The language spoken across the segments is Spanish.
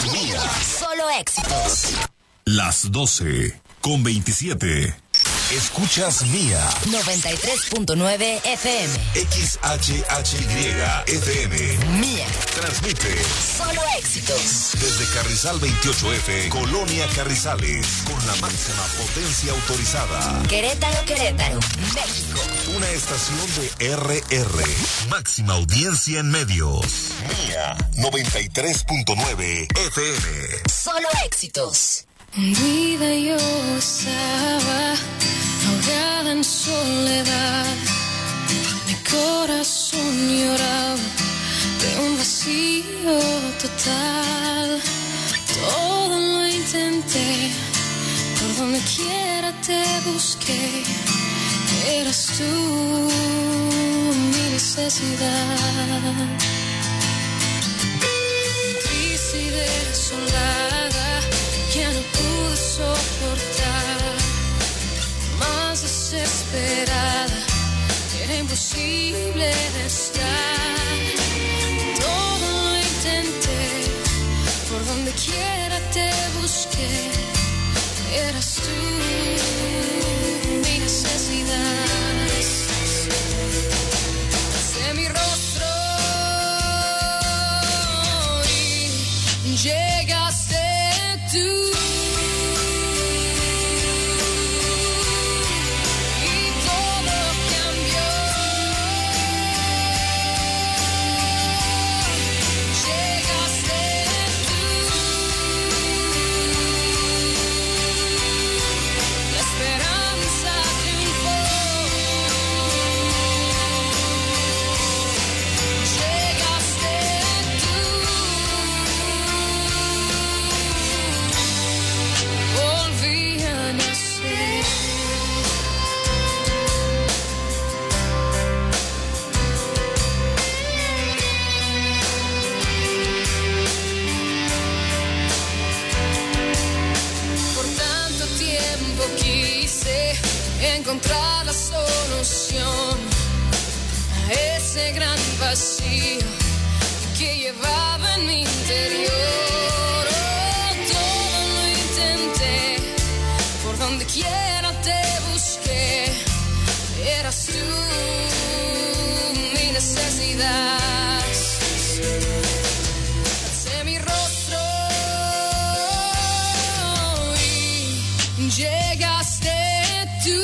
Mía. Solo éxitos. Las 12:27. Escuchas Mía. 93.9 FM. XHHY FM. Mía. Transmite Solo éxitos. desde Carrizal 28F, Colonia Carrizales, con la máxima potencia autorizada. Querétaro, Querétaro, México. Una estación de RR. Máxima audiencia en medios. Mía 93.9 FM. Solo éxitos. Un día yo estaba ahogada en soledad, mi corazón lloraba de un vacío total. Todo lo intenté, por donde quiera te busqué, eras tú mi necesidad. Triste y desolada, ya no pude soportar, más desesperada, era imposible de estar. Todo lo intenté, por donde quiera te busqué, eras tú mi necesidad. Alcé mi rostro y llegaste tú. Encontrar la solución a ese gran vacío que llevaba en mi interior. Oh, todo lo intenté, por donde quiera te busqué, eras tú mi necesidad. Alcé mi rostro y llegaste tú.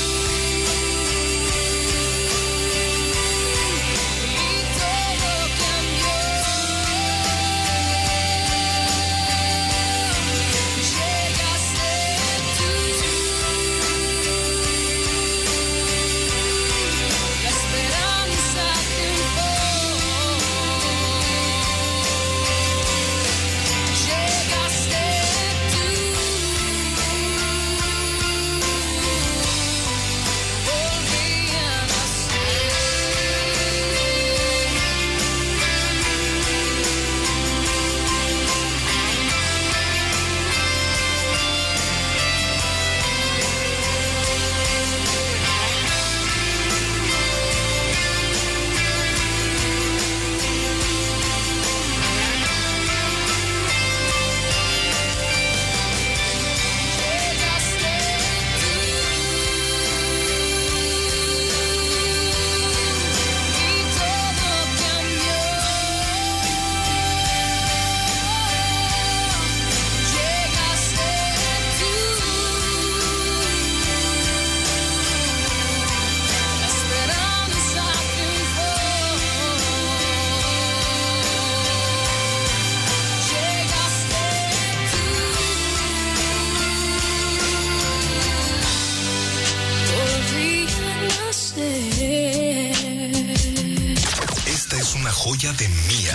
Joya de Mía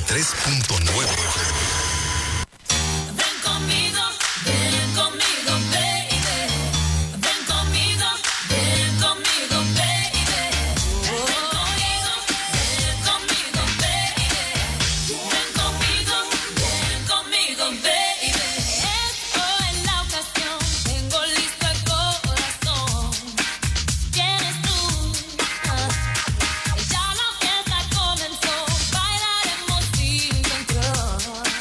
93.9 FM. Ya la fiesta comenzó, bailaremos sin control.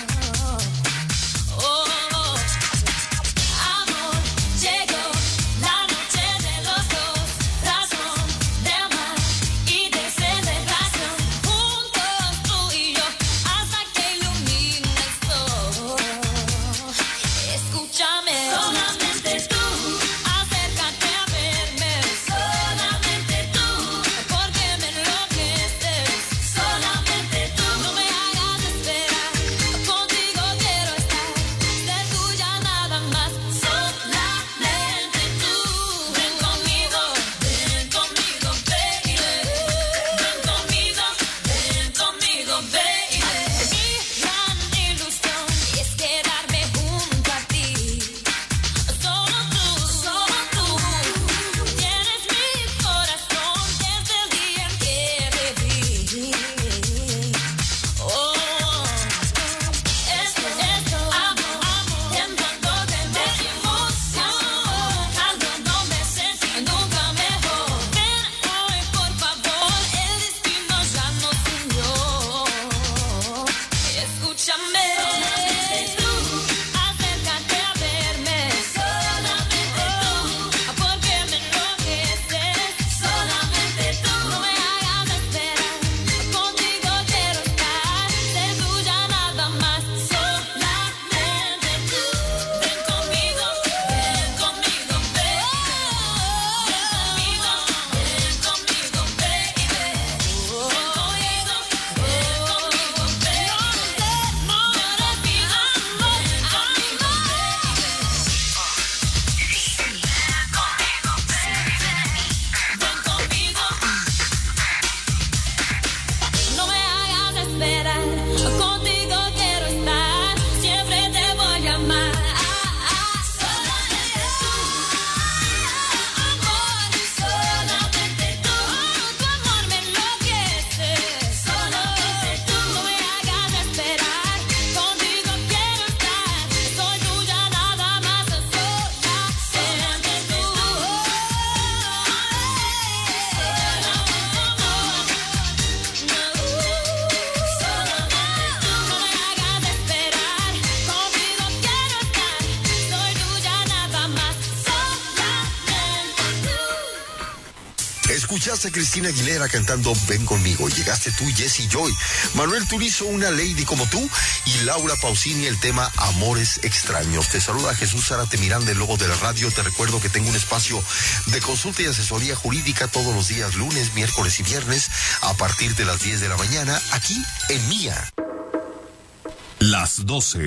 Escuchaste a Cristina Aguilera cantando Ven Conmigo. Llegaste tú, Jesse Joy. Manuel Turizo, Una Lady Como Tú. Y Laura Pausini, el tema Amores Extraños. Te saluda Jesús Zárate Miranda, el lobo de la radio. Te recuerdo que tengo un espacio de consulta y asesoría jurídica todos los días, lunes, miércoles y viernes, a partir de las 10 de la mañana, aquí en Mía. Las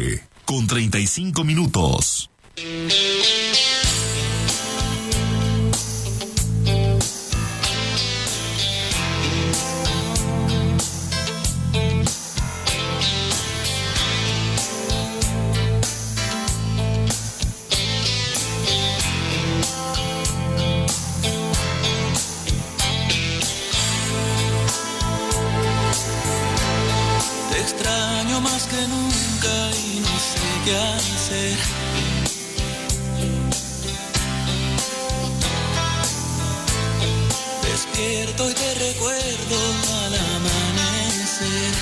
12:35. qué hacer. Despierto y te recuerdo al amanecer.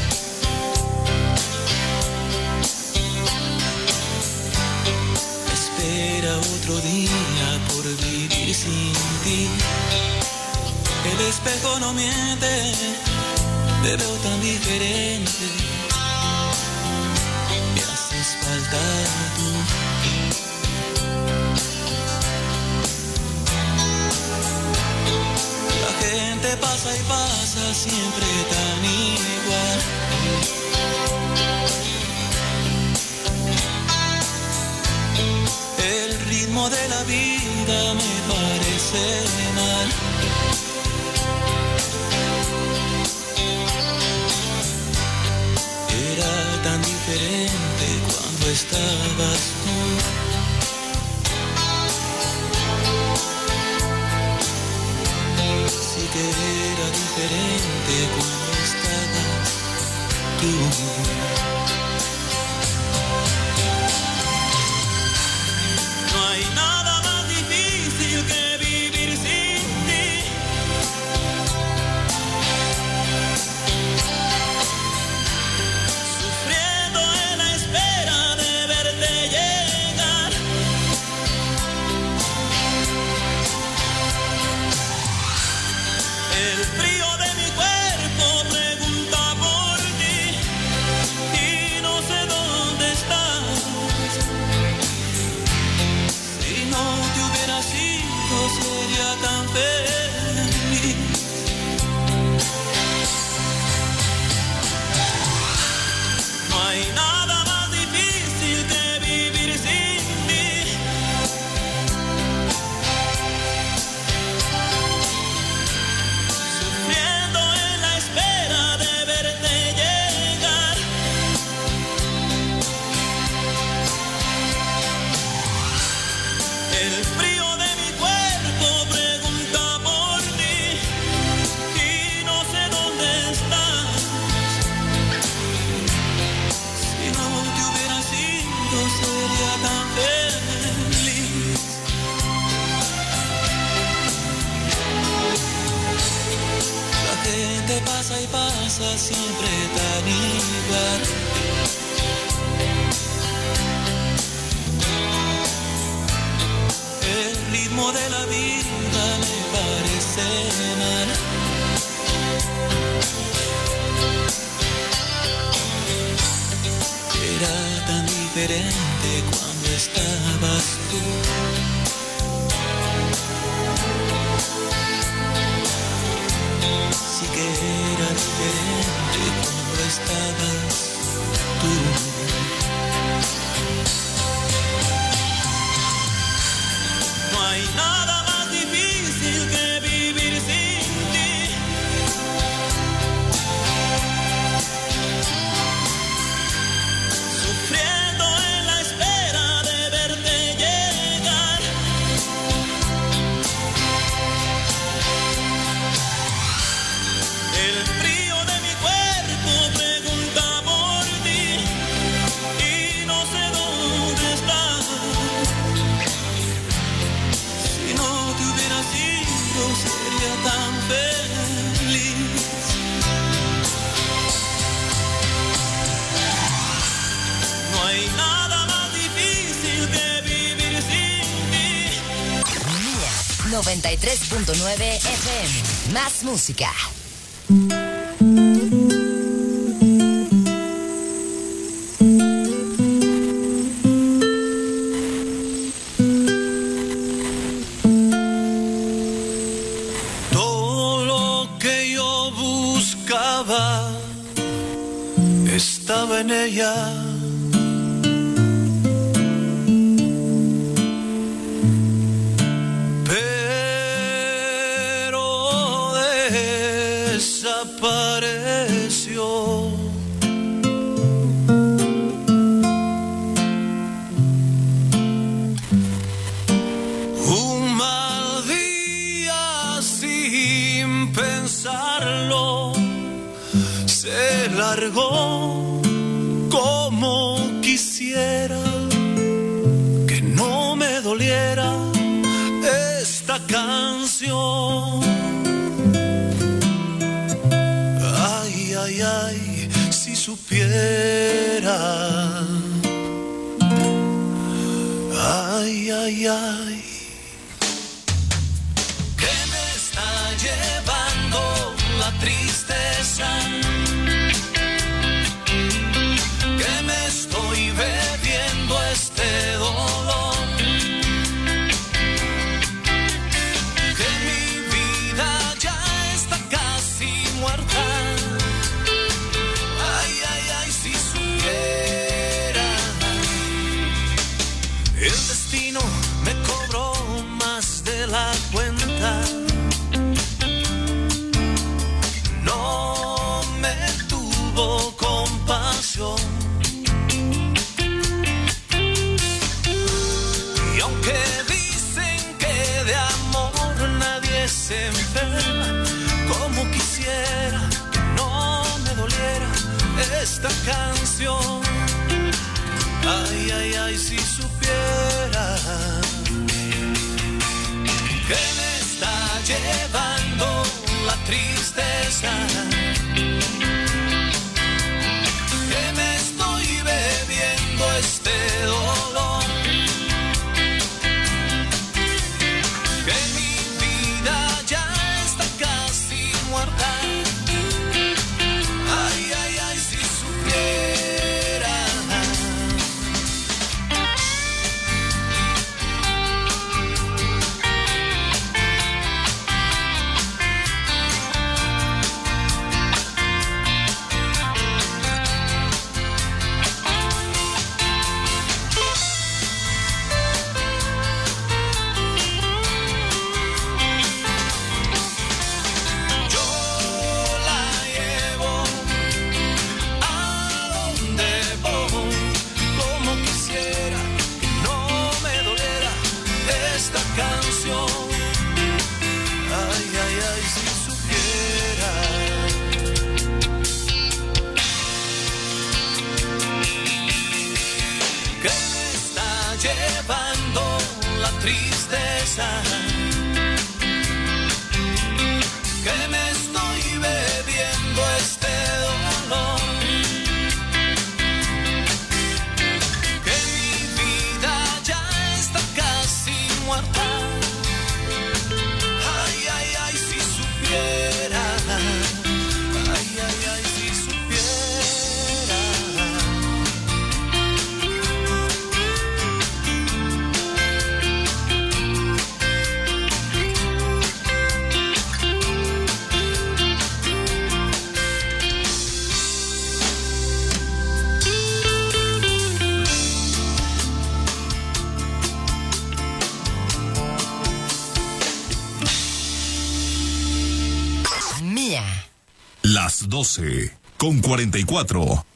Espera otro día por vivir sin ti. El espejo no miente, te veo tan diferente. Me haces falta tú. La gente pasa y pasa siempre tan igual. El ritmo de la vida me parece mal. Era tan diferente cuando estabas tú. Sí que era diferente cuando estabas tú. No hay nada más difícil que vivir sin ti. Sufriendo en la espera de verte llegar. El frío de mi cuerpo pregunta por ti y no sé dónde estás. Si no te hubieras ido sería tan feliz. No hay nada más difícil que vivir sin ti. Sufriendo en la espera de verte llegar. El frío de mi cuerpo pregunta por ti y no sé dónde estás. Si no te hubieras ido sería tan feliz. La gente pasa y pasa siempre tan igual. El ritmo de la vida me parece mal. Era tan diferente cuando estabas tú. Sí que era diferente cuando estabas tú. No hay nada más difícil que vivir sin ti. Sufriendo en la espera de verte llegar. El frío de mi cuerpo pregunta por ti y no sé dónde estás. Si no te hubieras ido sería tan feliz. No hay nada más difícil que vivir sin ti. Mía 93.9 FM. Más música. Todo lo que yo buscaba estaba en ella. Como quisiera que no me doliera esta canción. Ay, ay, ay, si supiera. Ay, ay, ay. Que me está llevando la tristeza. Estoy bebiendo este dolor, que mi vida ya está casi muerta. Ay, ay, ay, si supiera. El destino me cobró más de la cuenta. No me tuvo compasión. Se enferma, como quisiera que no me doliera esta canción. Ay, ay, ay, si supiera que me está llevando la tristeza, que me estoy bebiendo este dolor. Ay, ay, ay, si supiera. Tristeza, que me estoy bebiendo este dolor, que mi vida ya está casi muerta. Ay, ay, ay, si supiera. Ay, ay, ay, si supiera. Las 12:44.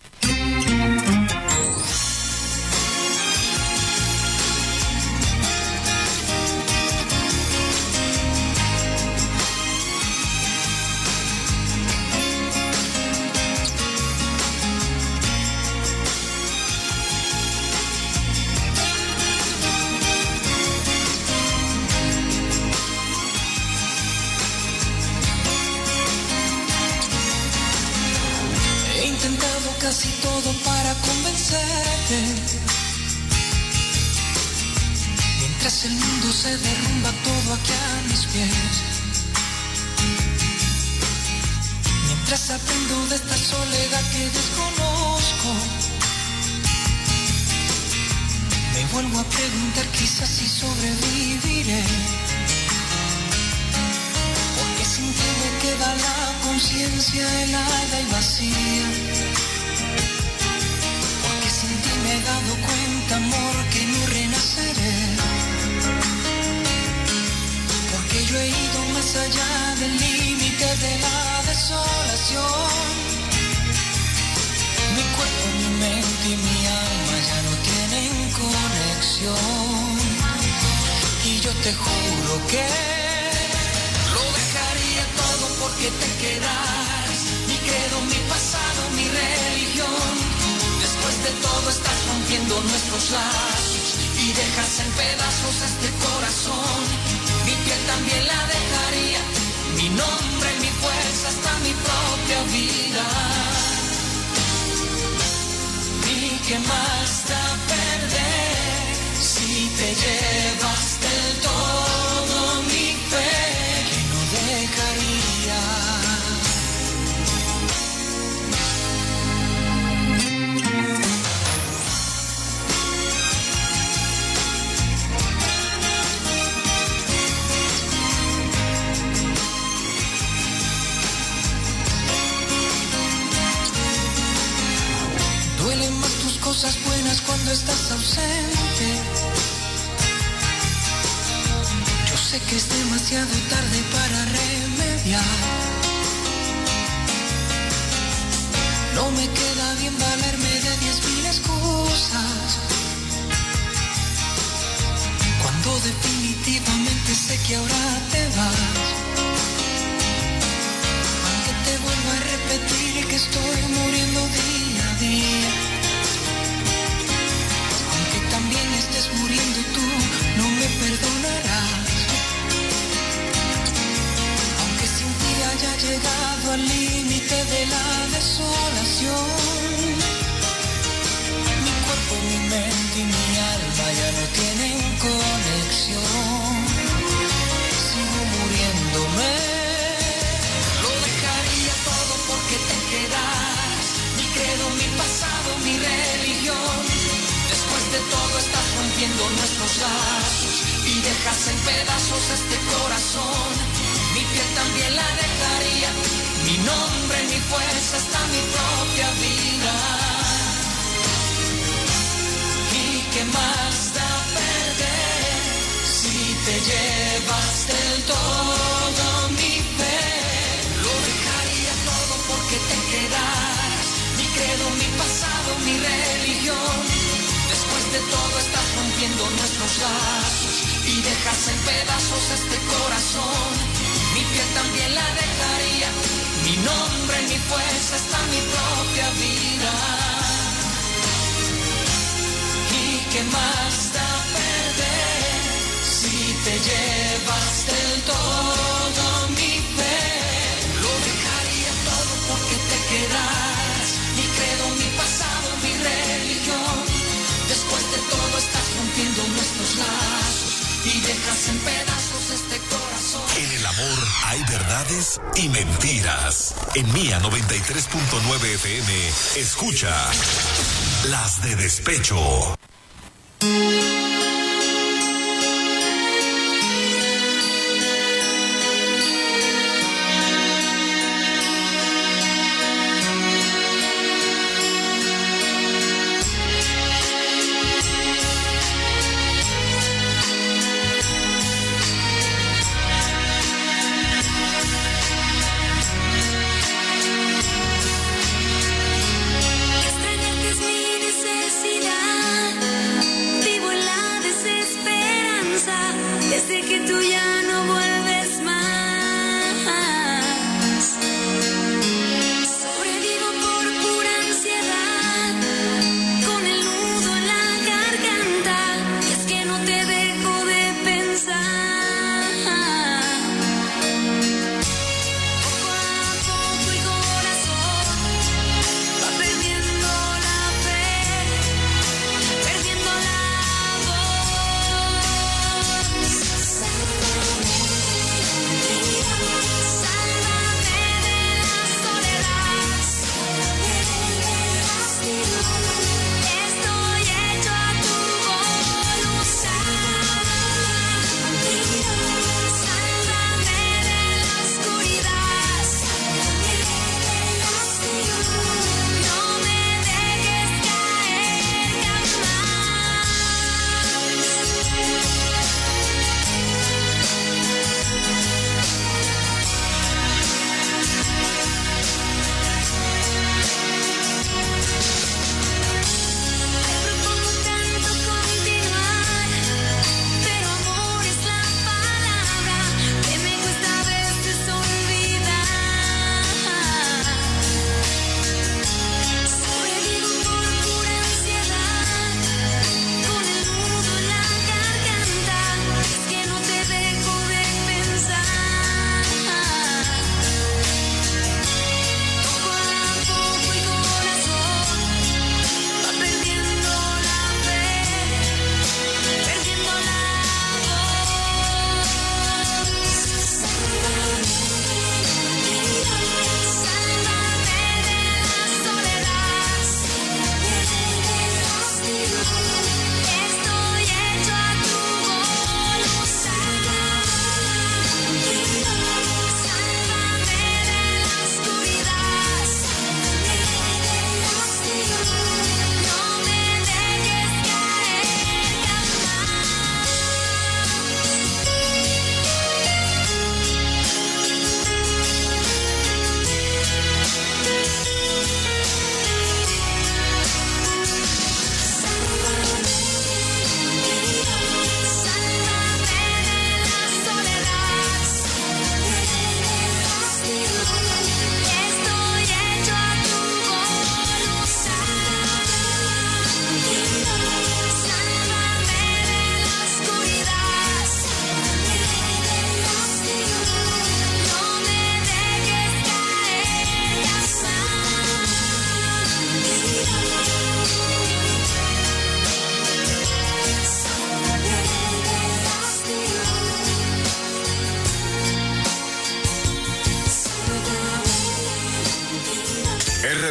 Casi todo para convencerte. Mientras el mundo se derrumba, todo todo aquí a mis pies. Mientras aprendo de esta soledad que desconozco, me vuelvo a preguntar quizás si sobreviviré. Porque sin ti me queda la conciencia helada y vacía. Porque sin ti me he dado cuenta, amor, que no renaceré. Porque yo he ido más allá del límite de la desolación. Mi cuerpo, mi mente y mi alma ya no tienen conexión. Y yo te juro que lo dejaría todo porque te quedaras. Mi credo, mi pasado, mi religión. Después de todo estás rompiendo nuestros lazos y dejas en pedazos este corazón. Mi piel también la dejaría, mi nombre, mi fuerza, hasta mi propia vida. ¿Y qué más da perder si te llevas del todo mi fe que no dejaría? Duelen más tus cosas buenas cuando estás ausente. Yo sé que es demasiado tarde para remediar. No me queda bien valerme de 10.000 excusas, cuando definitivamente sé que ahora te vas. Aunque te vuelvo a repetir que estoy muriendo día a día, aunque también estés muriendo tú, no me perdonarás. Aunque sin ti haya llegado al límite de la desolación, mi cuerpo, mi mente y mi alma ya no tienen conexión. Sigo muriéndome. Lo dejaría todo porque te quedas. Mi credo, mi pasado, mi religión. Después de todo estás rompiendo nuestros lazos y dejas en pedazos este corazón. Mi piel también la dejaría, mi nombre, mi fuerza, hasta mi propia vida. ¿Y qué más da perder si te llevas del todo mi fe? Lo dejaría todo porque te quedas. Mi credo, mi pasado, mi religión. Después de todo estás rompiendo nuestros lazos y dejas en pedazos este corazón. Mi piel también la dejaría, mi nombre, mi fuerza, hasta mi propia vida. ¿Y qué más da perder si te llevas del todo mi fe? Lo dejaría todo porque te quedas. Mi credo, mi pasado, mi religión. Después de todo estás rompiendo nuestros lazos y dejas en pedazos este corazón. En el amor hay verdades y mentiras. En Mía 93.9 FM, escucha Las de Despecho. Extrañarte es mi necesidad. Vivo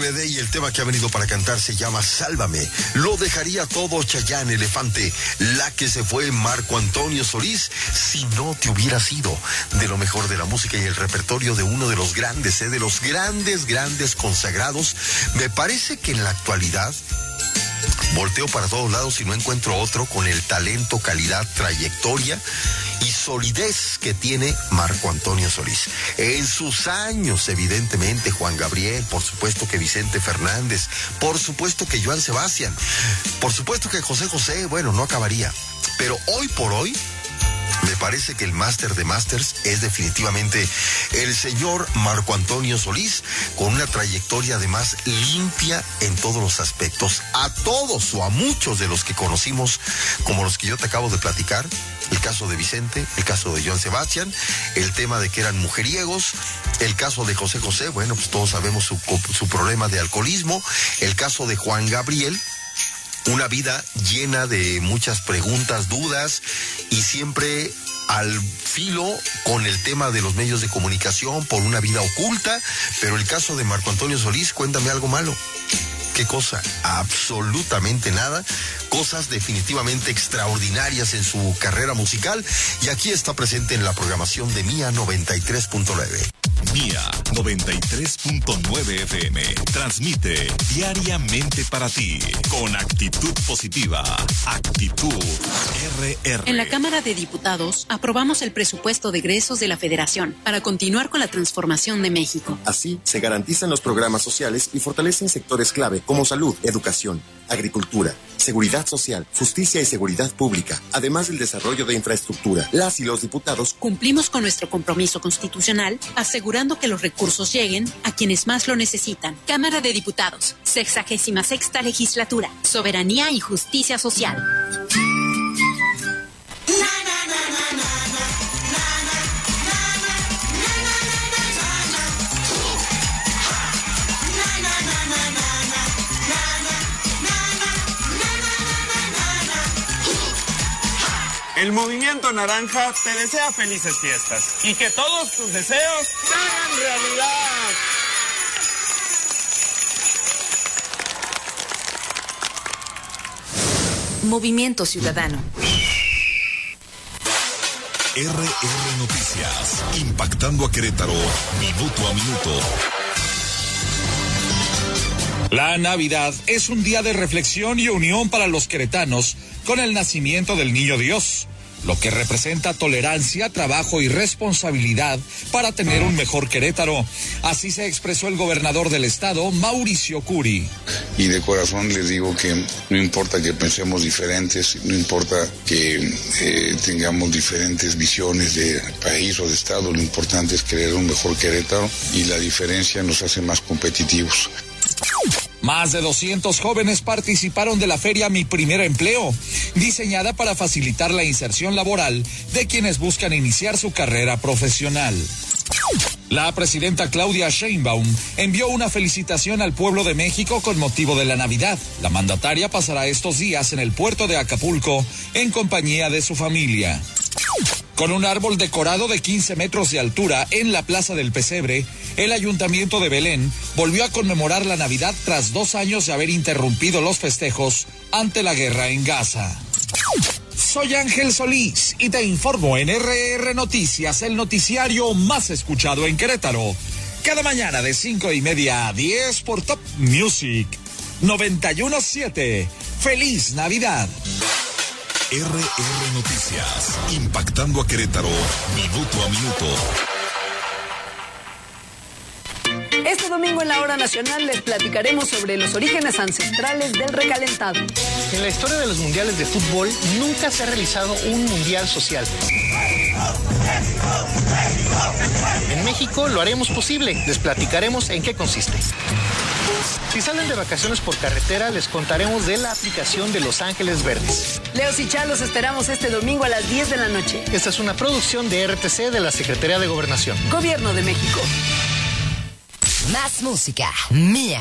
RBD y el tema que ha venido para cantar se llama Sálvame. Lo dejaría todo Chayanne Elefante. La que se fue Marco Antonio Solís, Si no te hubiera sido. De lo mejor de la música y el repertorio de uno de los grandes, de los grandes consagrados. Me parece que en la actualidad volteo para todos lados y no encuentro otro con el talento, calidad, trayectoria y solidez que tiene Marco Antonio Solís. En sus años, evidentemente, Juan Gabriel, por supuesto que Vicente Fernández, por supuesto que Joan Sebastián, por supuesto que José José, bueno, no acabaría. Pero hoy por hoy, me parece que el máster de másters es definitivamente el señor Marco Antonio Solís, con una trayectoria además limpia en todos los aspectos. A todos o a muchos de los que conocimos, como los que yo te acabo de platicar, el caso de Vicente, el caso de Joan Sebastián, el tema de que eran mujeriegos, el caso de José José, bueno, pues todos sabemos su problema de alcoholismo, el caso de Juan Gabriel, una vida llena de muchas preguntas, dudas y siempre al filo con el tema de los medios de comunicación por una vida oculta. Pero el caso de Marco Antonio Solís, cuéntame algo malo. ¿Qué cosa? Absolutamente nada. Cosas definitivamente extraordinarias en su carrera musical. Y aquí está presente en la programación de Mía 93.9. Mía 93.9 FM. Transmite diariamente para ti. Con actitud positiva. Actitud RR. En la Cámara de Diputados aprobamos el presupuesto de egresos de la Federación para continuar con la transformación de México. Así se garantizan los programas sociales y fortalecen sectores clave como salud, educación, agricultura, seguridad social, justicia y seguridad pública, además del desarrollo de infraestructura. Las y los diputados cumplimos con nuestro compromiso constitucional, asegurando que los recursos lleguen a quienes más lo necesitan. Cámara de Diputados, 66ª Legislatura, Soberanía y Justicia Social. El Movimiento Naranja te desea felices fiestas y que todos tus deseos se hagan realidad. Movimiento Ciudadano. RR Noticias, impactando a Querétaro, minuto a minuto. La Navidad es un día de reflexión y unión para los queretanos con el nacimiento del Niño Dios, lo que representa tolerancia, trabajo y responsabilidad para tener un mejor Querétaro. Así se expresó el gobernador del estado, Mauricio Curi. Y de corazón les digo que no importa que pensemos diferentes, no importa que tengamos diferentes visiones de país o de estado, lo importante es querer un mejor Querétaro y la diferencia nos hace más competitivos. Más de 200 jóvenes participaron de la feria Mi Primer Empleo, diseñada para facilitar la inserción laboral de quienes buscan iniciar su carrera profesional. La presidenta Claudia Sheinbaum envió una felicitación al pueblo de México con motivo de la Navidad. La mandataria pasará estos días en el puerto de Acapulco en compañía de su familia. Con un árbol decorado de 15 metros de altura en la Plaza del Pesebre, el Ayuntamiento de Belén volvió a conmemorar la Navidad tras 2 años de haber interrumpido los festejos ante la guerra en Gaza. Soy Ángel Solís y te informo en RR Noticias, el noticiario más escuchado en Querétaro. Cada mañana de 5:30 a 10 por Top Music 91.7. ¡Feliz Navidad! RR Noticias, impactando a Querétaro, minuto a minuto. Este domingo en la Hora Nacional les platicaremos sobre los orígenes ancestrales del recalentado. En la historia de los mundiales de fútbol nunca se ha realizado un mundial social. En México lo haremos posible. Les platicaremos en qué consiste. Si salen de vacaciones por carretera, les contaremos de la aplicación de Los Ángeles Verdes. Leos y Chá, los esperamos este domingo a las 10 de la noche. Esta es una producción de RTC de la Secretaría de Gobernación. Gobierno de México. Más música. Mía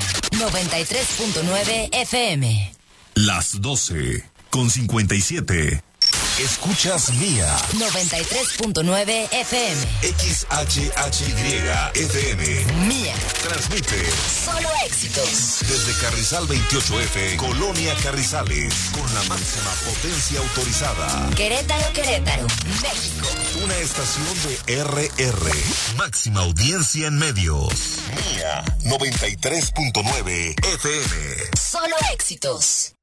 93.9 FM. Las 12:57. Escuchas Mía 93.9 FM. XHHY FM. Mía. Transmite Solo éxitos. desde Carrizal 28F, Colonia Carrizales, con la máxima potencia autorizada. Querétaro, Querétaro, México. Una estación de RR. Máxima audiencia en medios. Mía 93.9 FM. Solo éxitos.